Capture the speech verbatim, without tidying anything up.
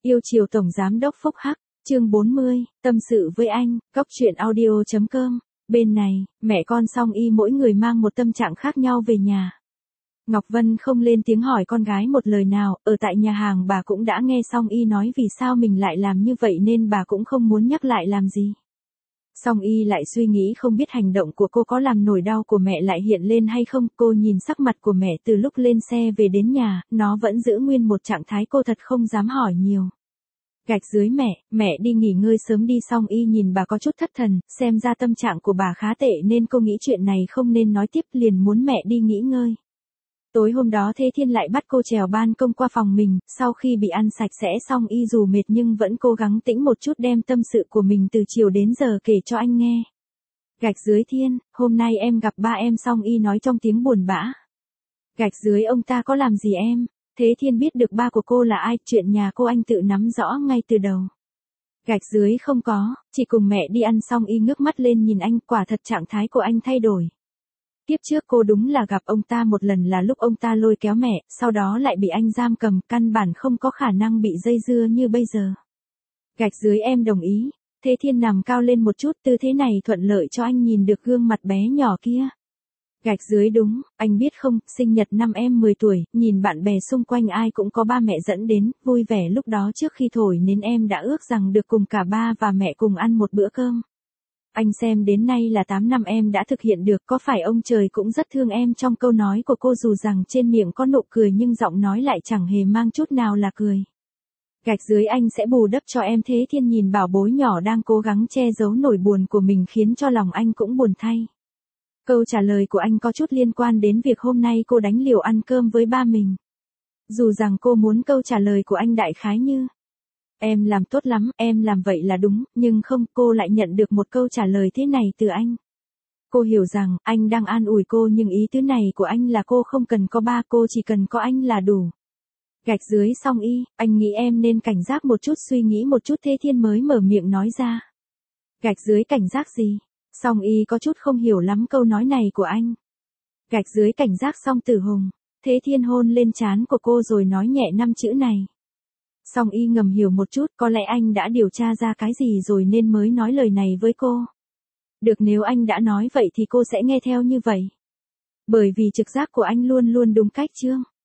Yêu chiều Tổng Giám đốc Phúc Hắc, chương bốn mươi, tâm sự với anh, cóc truyện audio chấm com. Bên này, mẹ con Song Y mỗi người mang một tâm trạng khác nhau về nhà. Ngọc Vân không lên tiếng hỏi con gái một lời nào, ở tại nhà hàng bà cũng đã nghe Song Y nói vì sao mình lại làm như vậy nên bà cũng không muốn nhắc lại làm gì. Song Y lại suy nghĩ không biết hành động của cô có làm nỗi đau của mẹ lại hiện lên hay không. Cô nhìn sắc mặt của mẹ từ lúc lên xe về đến nhà, nó vẫn giữ nguyên một trạng thái, cô thật không dám hỏi nhiều. Gạch dưới mẹ, mẹ đi nghỉ ngơi sớm đi. Song Y nhìn bà có chút thất thần, xem ra tâm trạng của bà khá tệ nên cô nghĩ chuyện này không nên nói tiếp, liền muốn mẹ đi nghỉ ngơi. Tối hôm đó Thế Thiên lại bắt cô trèo ban công qua phòng mình, sau khi bị ăn sạch sẽ Song Y dù mệt nhưng vẫn cố gắng tĩnh một chút đem tâm sự của mình từ chiều đến giờ kể cho anh nghe. Gạch dưới Thiên, hôm nay em gặp ba em. Song Y nói trong tiếng buồn bã. Gạch dưới ông ta có làm gì em? Thế Thiên biết được ba của cô là ai, chuyện nhà cô anh tự nắm rõ ngay từ đầu. Gạch dưới không có, chỉ cùng mẹ đi ăn. Song Y ngước mắt lên nhìn anh, quả thật trạng thái của anh thay đổi. Tiếp trước cô đúng là gặp ông ta một lần là lúc ông ta lôi kéo mẹ, sau đó lại bị anh giam cầm, căn bản không có khả năng bị dây dưa như bây giờ. Gạch dưới em đồng ý. Thế Thiên nằm cao lên một chút, tư thế này thuận lợi cho anh nhìn được gương mặt bé nhỏ kia. Gạch dưới đúng, anh biết không, sinh nhật năm em mười tuổi, nhìn bạn bè xung quanh ai cũng có ba mẹ dẫn đến, vui vẻ lúc đó trước khi thổi nên em đã ước rằng được cùng cả ba và mẹ cùng ăn một bữa cơm. Anh xem đến nay là tám năm em đã thực hiện được, có phải ông trời cũng rất thương em? Trong câu nói của cô dù rằng trên miệng có nụ cười nhưng giọng nói lại chẳng hề mang chút nào là cười. Gạch dưới anh sẽ bù đắp cho em. Thế Thiên nhìn bảo bối nhỏ đang cố gắng che giấu nỗi buồn của mình khiến cho lòng anh cũng buồn thay. Câu trả lời của anh có chút liên quan đến việc hôm nay cô đánh liều ăn cơm với ba mình. Dù rằng cô muốn câu trả lời của anh đại khái như em làm tốt lắm, em làm vậy là đúng, nhưng không, cô lại nhận được một câu trả lời thế này từ anh. Cô hiểu rằng, anh đang an ủi cô nhưng ý tứ này của anh là cô không cần có ba, cô chỉ cần có anh là đủ. Gạch dưới Song Y, anh nghĩ em nên cảnh giác một chút, suy nghĩ một chút. Thế Thiên mới mở miệng nói ra. Gạch dưới cảnh giác gì? Song Y có chút không hiểu lắm câu nói này của anh. Gạch dưới cảnh giác Song Tử Hùng. Thế Thiên hôn lên trán của cô rồi nói nhẹ năm chữ này. Song Y ngầm hiểu một chút, có lẽ anh đã điều tra ra cái gì rồi nên mới nói lời này với cô. Được, nếu anh đã nói vậy thì cô sẽ nghe theo như vậy. Bởi vì trực giác của anh luôn luôn đúng cách chương.